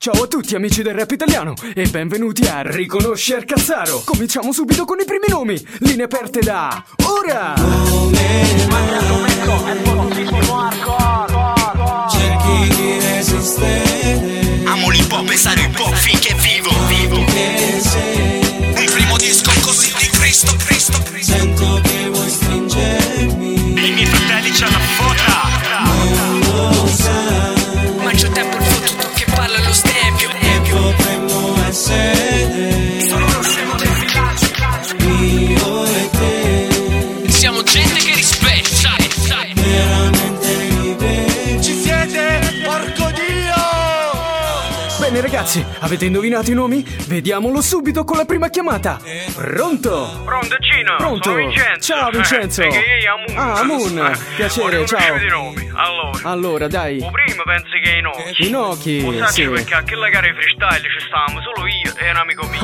Ciao a tutti amici del rap italiano e benvenuti a Riconosci il Cazzaro. Cominciamo subito con i primi nomi. Linee aperte da ora. C'è chi resiste. Amo l'hip hop e sarò hip hop finché vivo. Un primo disco così di Cristo. Sento che vuoi stringermi. I miei fratelli c'hanno la foto. Non lo sai. Mangio tempo il fottuto che parla allo stempio. Potremmo essere Solo non siamo efficaci. io e te. Siamo gente che rispetta. Veramente vive. Ci siete? Porco Dio! Bene ragazzi, avete indovinato i nomi? Vediamolo subito con la prima chiamata. Pronto? Pronto Gino, Pronto? sono Vincenzo. Ciao Vincenzo. Amun. Ah, Amun. Piacere, ciao. I nomi. Allora, dai. O primo penso che è Inoki. Inoki, Lo sai sì. perché a quella gara di freestyle ci stavamo solo io e un amico mio.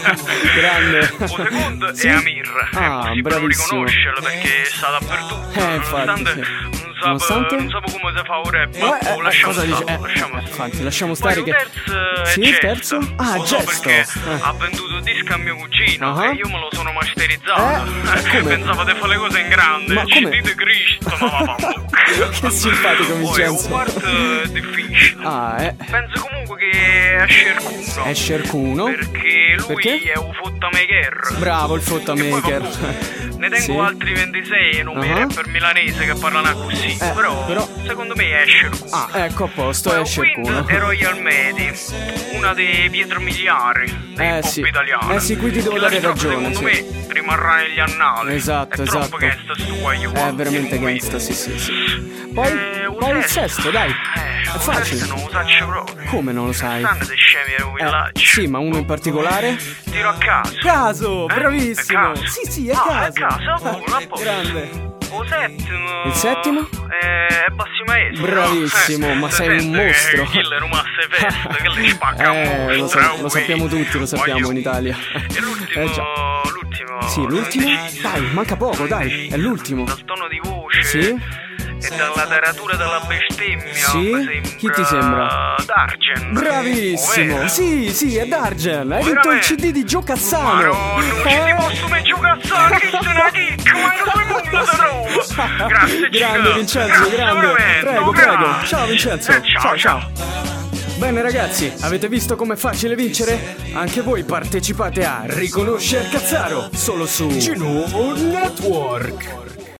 Grande. O secondo Sì? è Amir. Ah, È possibile bravissimo. riconoscerlo perché sta dappertutto. Infatti, Nonostante sì. non Nonostante? sapevo come si fa un rap. Ma lasciamo cosa dici? stare, lasciamo stare. Infatti, lasciamo Poi stare il che... terzo è Sì, il Gesto. terzo? Ah, Lo so Gesto. perché ha venduto il disco a mio cugino Ah. e io me lo sono masterizzato. Come? Pensavo di fare le cose in grande. Ma come? CD di Cristo, ma va Che simpatico Vincenzo. Poi un quarto è difficile. Ah, Penso comunque che è Scercuno. È Scercuno. Perché lui Perché? è un fottamaker. Bravo il E poi, fottamaker. vabbè, ne tengo Sì. altri 26 nomi rapper milanese che parlano così. Però secondo me è Scercuno. Ah, ecco, a posto, Poi è un quinto Scercuno. è Royal Medi, una dei pietre miliari del pop sì. italiano. Sì, qui ti devo Che dare la strofa, ragione, secondo me rimarrà negli annali. Esatto, è esatto. troppo gangsta sto guaio qua. È veramente Nel gangsta, momento. sì. Poi il un sesto, dai. È un facile. sesto non lo saccio proprio. Come non lo sai? Stanno dei scemi del villaggio. Sì, ma uno in particolare? Tiro a caso. Caso, bravissimo. È caso? Sì, è Ah, caso. è caso, a posto. Grande. O settimo. Il settimo? È Bassi Maestro. Bravissimo, ma sei un mostro. Killer Umasse Festa, che le spacca un mostro. lo sappiamo tutti, lo sappiamo in Italia. E l'ultimo. già. L'ultimo. Sì, l'ultimo? indeciso. Dai, manca poco, dai. Indeciso. È l'ultimo. Dal tono di voce. Sì? E dalla taratura della bestemmia. Sì? mi sembra Chi ti sembra? Dargen. Bravissimo. Ovvero? Sì, è Dargen. Hai vinto il Veramente? CD di Gio Cazzano. Madonna, non ci ti posso mai giocare a Cristiana Dick, ma non puoi nulla da roba. Grazie, Grande Giga. Vincenzo, Grazie, grande. veramente. Prego. Ciao Vincenzo. Ciao. Bene ragazzi, avete visto com'è facile vincere? Anche voi partecipate a Riconosci il Cazzaro, solo su Gino Network.